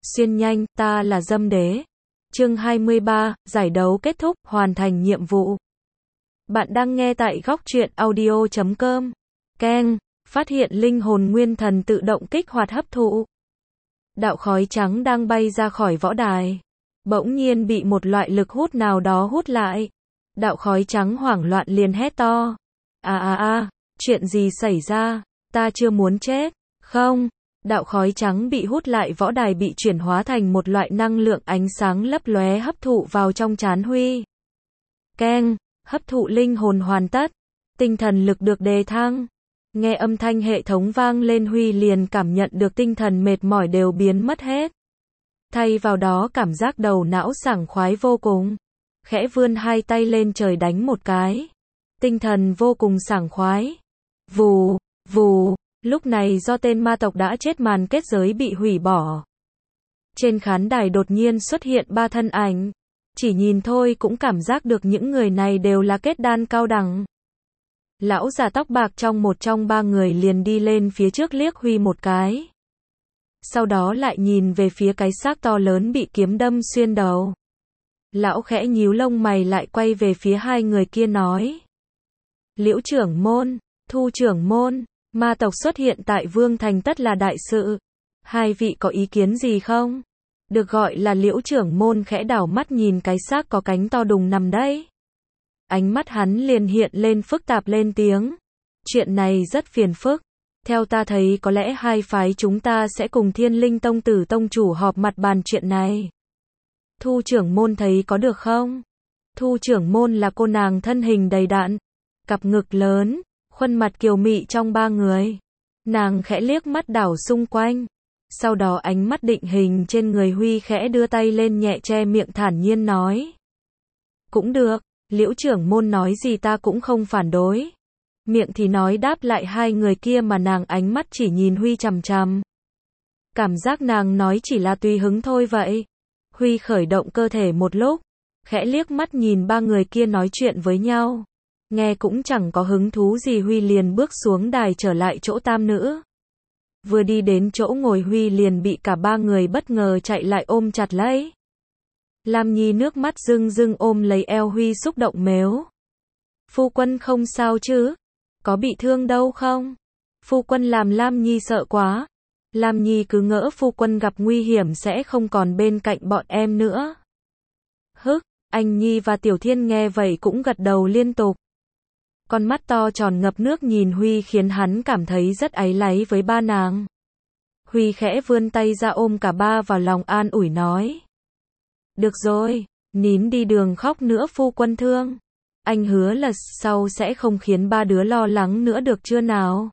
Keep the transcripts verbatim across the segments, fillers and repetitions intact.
Xuyên nhanh, ta là Dâm Đế. Chương hai mươi ba, giải đấu kết thúc, hoàn thành nhiệm vụ. Bạn đang nghe tại góc truyện audio chấm com. Keng, phát hiện linh hồn nguyên thần tự động kích hoạt hấp thụ. Đạo khói trắng đang bay ra khỏi võ đài. Bỗng nhiên bị một loại lực hút nào đó hút lại. Đạo khói trắng hoảng loạn liền hét to. À à à, chuyện gì xảy ra? Ta chưa muốn chết. Không. Đạo khói trắng bị hút lại võ đài bị chuyển hóa thành một loại năng lượng ánh sáng lấp lóe hấp thụ vào trong trán Huy. Keng, hấp thụ linh hồn hoàn tất. Tinh thần lực được đề thăng. Nghe âm thanh hệ thống vang lên Huy liền cảm nhận được tinh thần mệt mỏi đều biến mất hết. Thay vào đó cảm giác đầu não sảng khoái vô cùng. Khẽ vươn hai tay lên trời đánh một cái. Tinh thần vô cùng sảng khoái. Vù, vù. Lúc này do tên ma tộc đã chết màn kết giới bị hủy bỏ. Trên khán đài đột nhiên xuất hiện ba thân ảnh. Chỉ nhìn thôi cũng cảm giác được những người này đều là kết đan cao đẳng. Lão già tóc bạc trong một trong ba người liền đi lên phía trước liếc Huy một cái. Sau đó lại nhìn về phía cái xác to lớn bị kiếm đâm xuyên đầu. Lão khẽ nhíu lông mày lại quay về phía hai người kia nói. Liễu trưởng môn, Thu trưởng môn. Ma tộc xuất hiện tại Vương Thành tất là đại sự. Hai vị có ý kiến gì không? Được gọi là Liễu trưởng môn khẽ đảo mắt nhìn cái xác có cánh to đùng nằm đấy. Ánh mắt hắn liền hiện lên phức tạp lên tiếng. Chuyện này rất phiền phức. Theo ta thấy có lẽ hai phái chúng ta sẽ cùng Thiên Linh Tông Tử Tông chủ họp mặt bàn chuyện này. Thu trưởng môn thấy có được không? Thu trưởng môn là cô nàng thân hình đầy đặn, cặp ngực lớn, khuôn mặt kiều mị trong ba người. Nàng khẽ liếc mắt đảo xung quanh. Sau đó ánh mắt định hình trên người Huy khẽ đưa tay lên nhẹ che miệng thản nhiên nói. Cũng được, Liễu trưởng môn nói gì ta cũng không phản đối. Miệng thì nói đáp lại hai người kia mà nàng ánh mắt chỉ nhìn Huy chằm chằm. Cảm giác nàng nói chỉ là tùy hứng thôi vậy. Huy khởi động cơ thể một lúc, khẽ liếc mắt nhìn ba người kia nói chuyện với nhau. Nghe cũng chẳng có hứng thú gì Huy liền bước xuống đài trở lại chỗ tam nữ. Vừa đi đến chỗ ngồi Huy liền bị cả ba người bất ngờ chạy lại ôm chặt lấy. Lam Nhi nước mắt rưng rưng ôm lấy eo Huy xúc động mếu. Phu quân không sao chứ? Có bị thương đâu không? Phu quân làm Lam Nhi sợ quá. Lam Nhi cứ ngỡ phu quân gặp nguy hiểm sẽ không còn bên cạnh bọn em nữa. Hức, anh Nhi và Tiểu Thiên nghe vậy cũng gật đầu liên tục. Con mắt to tròn ngập nước nhìn Huy khiến hắn cảm thấy rất áy náy với ba nàng. Huy khẽ vươn tay ra ôm cả ba vào lòng an ủi nói. Được rồi, nín đi đường khóc nữa phu quân thương. Anh hứa là sau sẽ không khiến ba đứa lo lắng nữa được chưa nào?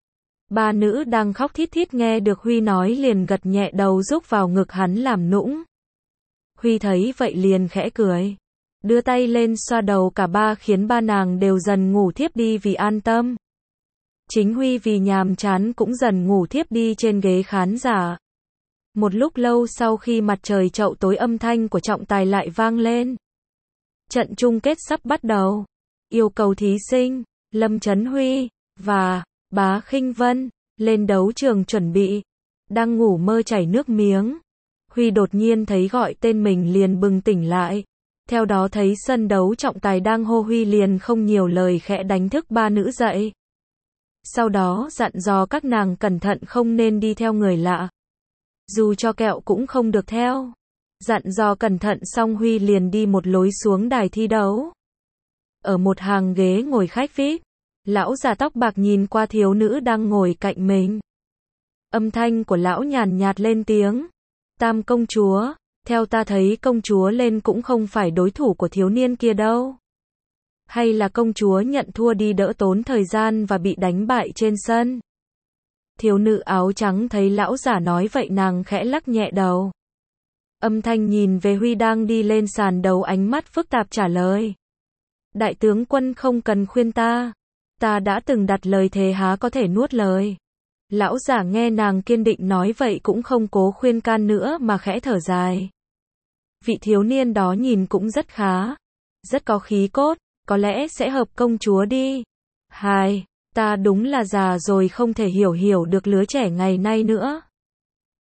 Ba nữ đang khóc thít thít nghe được Huy nói liền gật nhẹ đầu rúc vào ngực hắn làm nũng. Huy thấy vậy liền khẽ cười. Đưa tay lên xoa đầu cả ba khiến ba nàng đều dần ngủ thiếp đi vì an tâm. Chính Huy vì nhàm chán cũng dần ngủ thiếp đi trên ghế khán giả. Một lúc lâu sau khi mặt trời chậu tối âm thanh của trọng tài lại vang lên. Trận chung kết sắp bắt đầu. Yêu cầu thí sinh, Lâm Chấn Huy, và Bá Khinh Vân, lên đấu trường chuẩn bị. Đang ngủ mơ chảy nước miếng. Huy đột nhiên thấy gọi tên mình liền bừng tỉnh lại. Theo đó thấy sân đấu trọng tài đang hô Huy liền không nhiều lời khẽ đánh thức ba nữ dậy. Sau đó dặn dò các nàng cẩn thận không nên đi theo người lạ. Dù cho kẹo cũng không được theo. Dặn dò cẩn thận xong Huy liền đi một lối xuống đài thi đấu. Ở một hàng ghế ngồi khách vi ai pi, lão già tóc bạc nhìn qua thiếu nữ đang ngồi cạnh mình. Âm thanh của lão nhàn nhạt lên tiếng. Tam công chúa. Theo ta thấy công chúa lên cũng không phải đối thủ của thiếu niên kia đâu. Hay là công chúa nhận thua đi đỡ tốn thời gian và bị đánh bại trên sân. Thiếu nữ áo trắng thấy lão giả nói vậy nàng khẽ lắc nhẹ đầu. Âm thanh nhìn về Huy đang đi lên sàn đấu ánh mắt phức tạp trả lời. Đại tướng quân không cần khuyên ta. Ta đã từng đặt lời thề há có thể nuốt lời. Lão giả nghe nàng kiên định nói vậy cũng không cố khuyên can nữa mà khẽ thở dài. Vị thiếu niên đó nhìn cũng rất khá. Rất có khí cốt, có lẽ sẽ hợp công chúa đi. Hai, ta đúng là già rồi không thể hiểu hiểu được lứa trẻ ngày nay nữa.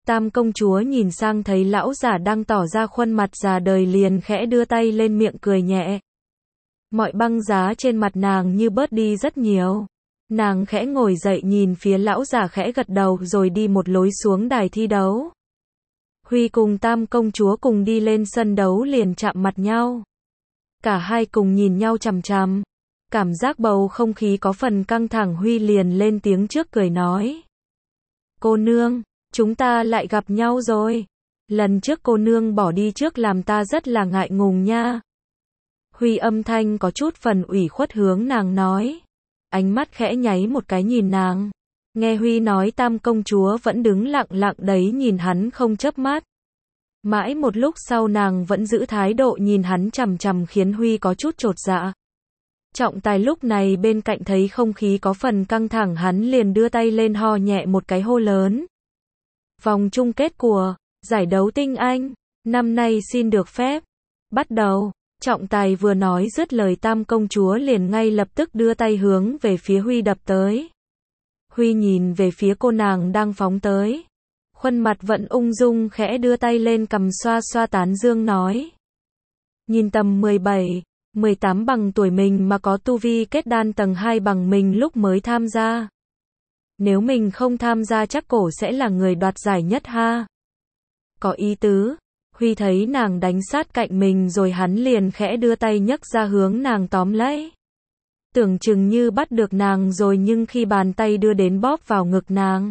Tam công chúa nhìn sang thấy lão giả đang tỏ ra khuôn mặt già đời liền khẽ đưa tay lên miệng cười nhẹ. Mọi băng giá trên mặt nàng như bớt đi rất nhiều. Nàng khẽ ngồi dậy nhìn phía lão giả khẽ gật đầu rồi đi một lối xuống đài thi đấu. Huy cùng Tam công chúa cùng đi lên sân đấu liền chạm mặt nhau. Cả hai cùng nhìn nhau chằm chằm. Cảm giác bầu không khí có phần căng thẳng, Huy liền lên tiếng trước cười nói. Cô nương, chúng ta lại gặp nhau rồi. Lần trước cô nương bỏ đi trước làm ta rất là ngại ngùng nha. Huy âm thanh có chút phần ủy khuất hướng nàng nói. Ánh mắt khẽ nháy một cái nhìn nàng. Nghe Huy nói Tam công chúa vẫn đứng lặng lặng đấy nhìn hắn không chớp mắt. Mãi một lúc sau nàng vẫn giữ thái độ nhìn hắn chằm chằm khiến Huy có chút chột dạ. Trọng tài lúc này bên cạnh thấy không khí có phần căng thẳng hắn liền đưa tay lên ho nhẹ một cái hô lớn. Vòng chung kết của giải đấu tinh anh, năm nay xin được phép. Bắt đầu, trọng tài vừa nói dứt lời Tam công chúa liền ngay lập tức đưa tay hướng về phía Huy đập tới. Huy nhìn về phía cô nàng đang phóng tới. Khuôn mặt vẫn ung dung khẽ đưa tay lên cầm xoa xoa tán dương nói. Nhìn tầm mười bảy, mười tám bằng tuổi mình mà có tu vi kết đan tầng hai bằng mình lúc mới tham gia. Nếu mình không tham gia chắc cổ sẽ là người đoạt giải nhất ha. Có ý tứ. Huy thấy nàng đánh sát cạnh mình rồi hắn liền khẽ đưa tay nhấc ra hướng nàng tóm lấy. Tưởng chừng như bắt được nàng rồi nhưng khi bàn tay đưa đến bóp vào ngực nàng.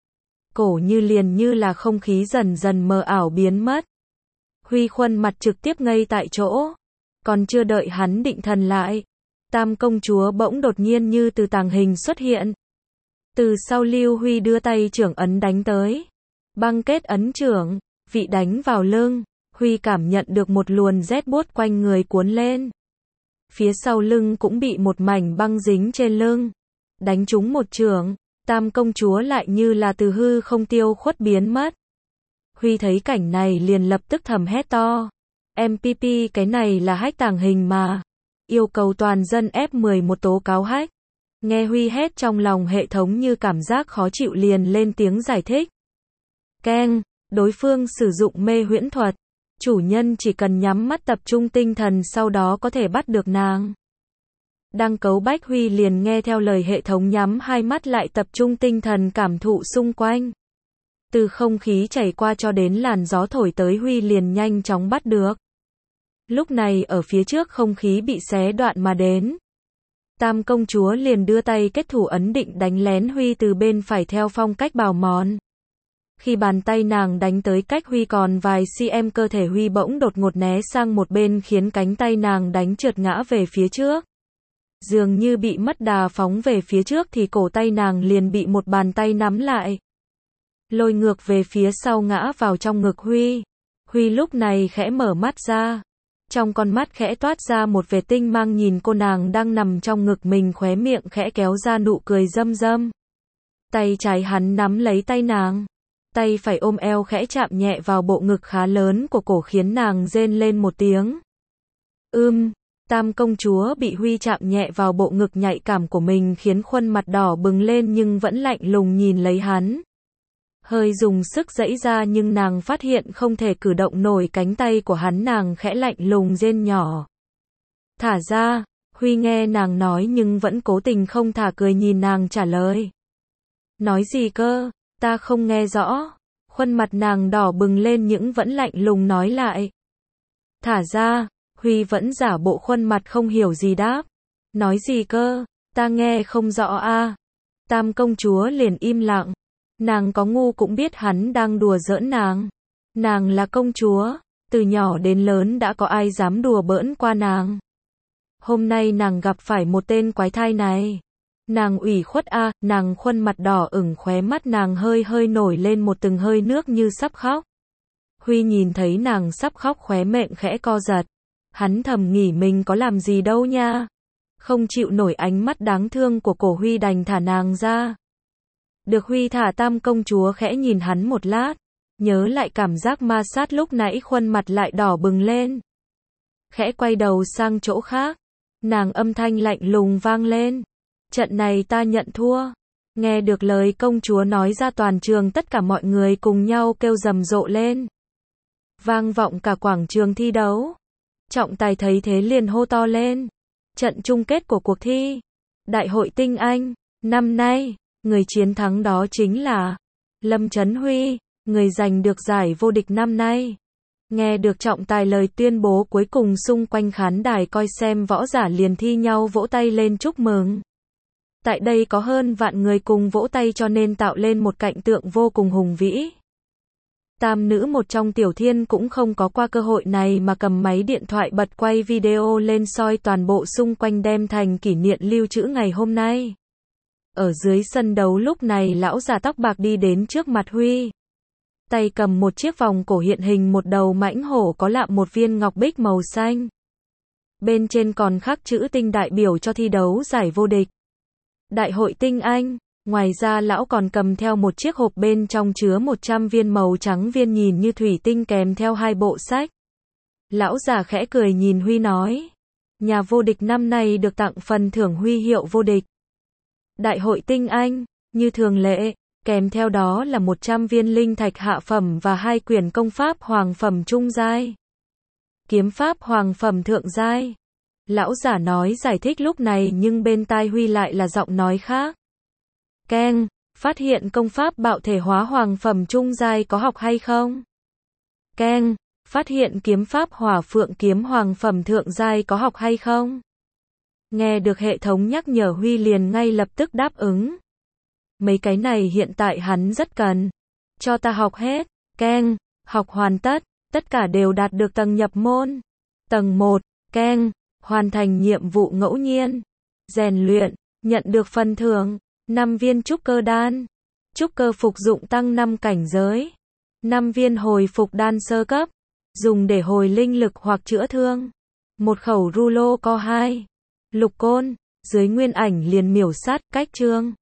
Cổ như liền như là không khí dần dần mờ ảo biến mất. Huy khuôn mặt trực tiếp ngây tại chỗ. Còn chưa đợi hắn định thần lại. Tam công chúa bỗng đột nhiên như từ tàng hình xuất hiện. Từ sau Lưu Huy đưa tay trưởng ấn đánh tới. Băng kết ấn trưởng, vị đánh vào lưng. Huy cảm nhận được một luồn rét buốt quanh người cuốn lên. Phía sau lưng cũng bị một mảnh băng dính trên lưng. Đánh trúng một chưởng, Tam công chúa lại như là từ hư không tiêu khuất biến mất. Huy thấy cảnh này liền lập tức thầm hét to. em pê pê cái này là hack tàng hình mà. Yêu cầu toàn dân ép mười một tố cáo hack. Nghe Huy hét trong lòng hệ thống như cảm giác khó chịu liền lên tiếng giải thích. Keng, đối phương sử dụng mê huyễn thuật. Chủ nhân chỉ cần nhắm mắt tập trung tinh thần sau đó có thể bắt được nàng. Đang cấu bách Huy liền nghe theo lời hệ thống nhắm hai mắt lại tập trung tinh thần cảm thụ xung quanh. Từ không khí chảy qua cho đến làn gió thổi tới Huy liền nhanh chóng bắt được. Lúc này ở phía trước không khí bị xé đoạn mà đến. Tam công chúa liền đưa tay kết thủ ấn định đánh lén Huy từ bên phải theo phong cách bào mòn. Khi bàn tay nàng đánh tới cách Huy còn vài cm cơ thể Huy bỗng đột ngột né sang một bên khiến cánh tay nàng đánh trượt ngã về phía trước. Dường như bị mất đà phóng về phía trước thì cổ tay nàng liền bị một bàn tay nắm lại. Lôi ngược về phía sau ngã vào trong ngực Huy. Huy lúc này khẽ mở mắt ra. Trong con mắt khẽ toát ra một vẻ tinh mang nhìn cô nàng đang nằm trong ngực mình khóe miệng khẽ kéo ra nụ cười râm râm. Tay trái hắn nắm lấy tay nàng. Tay phải ôm eo khẽ chạm nhẹ vào bộ ngực khá lớn của cổ khiến nàng rên lên một tiếng. Ưm, Tam công chúa bị Huy chạm nhẹ vào bộ ngực nhạy cảm của mình khiến khuôn mặt đỏ bừng lên nhưng vẫn lạnh lùng nhìn lấy hắn. Hơi dùng sức giãy ra nhưng nàng phát hiện không thể cử động nổi cánh tay của hắn, nàng khẽ lạnh lùng rên nhỏ. Thả ra, Huy nghe nàng nói nhưng vẫn cố tình không thả, cười nhìn nàng trả lời. Nói gì cơ, ta không nghe rõ. Khuôn mặt nàng đỏ bừng lên nhưng vẫn lạnh lùng nói lại. Thả ra, Huy vẫn giả bộ khuôn mặt không hiểu gì đáp. Nói gì cơ, ta nghe không rõ a. Tam công chúa liền im lặng. Nàng có ngu cũng biết hắn đang đùa giỡn nàng. Nàng là công chúa, từ nhỏ đến lớn đã có ai dám đùa bỡn qua nàng. Hôm nay nàng gặp phải một tên quái thai này. Nàng ủy khuất a, à, nàng khuôn mặt đỏ ửng, khóe mắt nàng hơi hơi nổi lên một từng hơi nước như sắp khóc. Huy nhìn thấy nàng sắp khóc khóe miệng khẽ co giật. Hắn thầm nghĩ mình có làm gì đâu nha. Không chịu nổi ánh mắt đáng thương của cổ Huy đành thả nàng ra. Được Huy thả, Tam công chúa khẽ nhìn hắn một lát. Nhớ lại cảm giác ma sát lúc nãy khuôn mặt lại đỏ bừng lên. Khẽ quay đầu sang chỗ khác. Nàng âm thanh lạnh lùng vang lên. Trận này ta nhận thua. Nghe được lời công chúa nói ra, toàn trường tất cả mọi người cùng nhau kêu rầm rộ lên. Vang vọng cả quảng trường thi đấu. Trọng tài thấy thế liền hô to lên. Trận chung kết của cuộc thi Đại hội Tinh Anh năm nay, người chiến thắng đó chính là Lâm Chấn Huy, người giành được giải vô địch năm nay. Nghe được trọng tài lời tuyên bố cuối cùng, xung quanh khán đài coi xem võ giả liền thi nhau vỗ tay lên chúc mừng. Tại đây có hơn vạn người cùng vỗ tay cho nên tạo lên một cảnh tượng vô cùng hùng vĩ. Tam nữ một trong Tiểu Thiên cũng không có qua cơ hội này mà cầm máy điện thoại bật quay video lên soi toàn bộ xung quanh đem thành kỷ niệm lưu trữ ngày hôm nay. Ở dưới sân đấu lúc này lão già tóc bạc đi đến trước mặt Huy. Tay cầm một chiếc vòng cổ hiện hình một đầu mãnh hổ có lạm một viên ngọc bích màu xanh. Bên trên còn khắc chữ Tinh đại biểu cho thi đấu giải vô địch Đại hội Tinh Anh. Ngoài ra lão còn cầm theo một chiếc hộp bên trong chứa một trăm viên màu trắng viên nhìn như thủy tinh kèm theo hai bộ sách. Lão già khẽ cười nhìn Huy nói. Nhà vô địch năm nay được tặng phần thưởng huy hiệu vô địch Đại hội Tinh Anh, như thường lệ, kèm theo đó là một trăm viên linh thạch hạ phẩm và hai quyển công pháp hoàng phẩm trung giai. Kiếm pháp hoàng phẩm thượng giai. Lão giả nói giải thích lúc này nhưng bên tai Huy lại là giọng nói khác. Keng, phát hiện công pháp bạo thể hóa hoàng phẩm trung giai có học hay không? Keng, phát hiện kiếm pháp hỏa phượng kiếm hoàng phẩm thượng giai có học hay không? Nghe được hệ thống nhắc nhở, Huy liền ngay lập tức đáp ứng. Mấy cái này hiện tại hắn rất cần. Cho ta học hết. Keng, học hoàn tất, tất cả đều đạt được tầng nhập môn. Tầng một, keng, hoàn thành nhiệm vụ ngẫu nhiên. Rèn luyện, nhận được phần thưởng, năm viên trúc cơ đan. Trúc cơ phục dụng tăng năm cảnh giới. năm viên hồi phục đan sơ cấp, dùng để hồi linh lực hoặc chữa thương. Một khẩu rulo co hai. Lục côn, dưới nguyên ảnh liền miểu sát cách chương.